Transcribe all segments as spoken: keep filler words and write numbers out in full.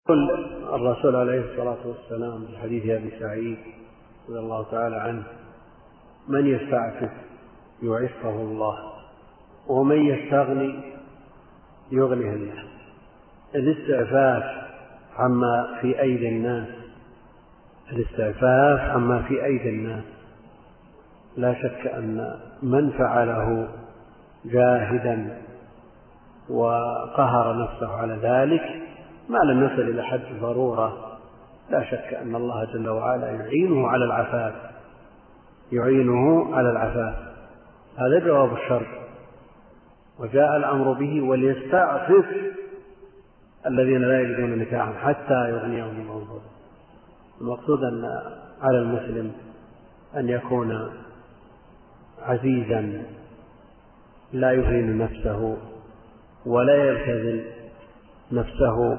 قل الرسول عليه الصلاة والسلام في حديث أبي سعيد رضي الله تعالى عنه: من يستعفف يعفه الله، ومن يستغني يغنيه الله. الاستعفاف عما في أيدي الناس الاستعفاف عما في أيدي الناس لا شك أن من فعله جاهدا وقهر نفسه على ذلك ما لم يصل إلى حد الضرورة، لا شك أن الله جل وعلا يعينه على العفاف يعينه على العفاف هذا جواب الشرط. وجاء الأمر به: وليستعفف الذين لا يجدون نكاحا حتى يغنيهم الله من فضله. المقصود أن على المسلم أن يكون عزيزا لا يهين نفسه ولا يبتذل نفسه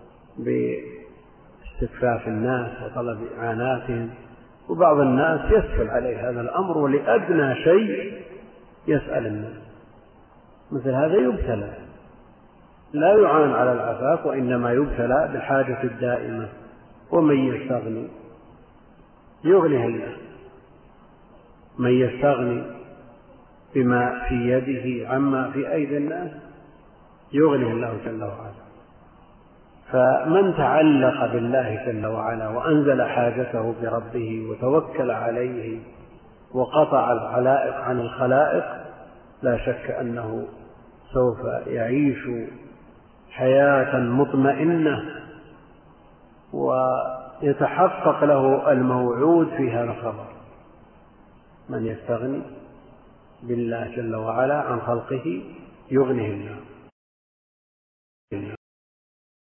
باستكفاف الناس وطلب إعاناتهم. وبعض الناس يسهل عليه هذا الأمر، ولأدنى شيء يسأل الناس، مثل هذا يبتلى، لا يعان على العفاف وإنما يبتلى بالحاجة الدائمة. ومن يستغني يغنيه الله، من يستغني بما في يده عما في أيدي الناس يغنيه الله جل وعلا. فمن تعلق بالله جل وعلا وأنزل حاجته بربه وتوكل عليه وقطع العلائق عن الخلائق لا شك أنه سوف يعيش حياة مطمئنة ويتحقق له الموعود في هذا الخبر: من يستغني بالله جل وعلا عن خلقه يغنيه الله.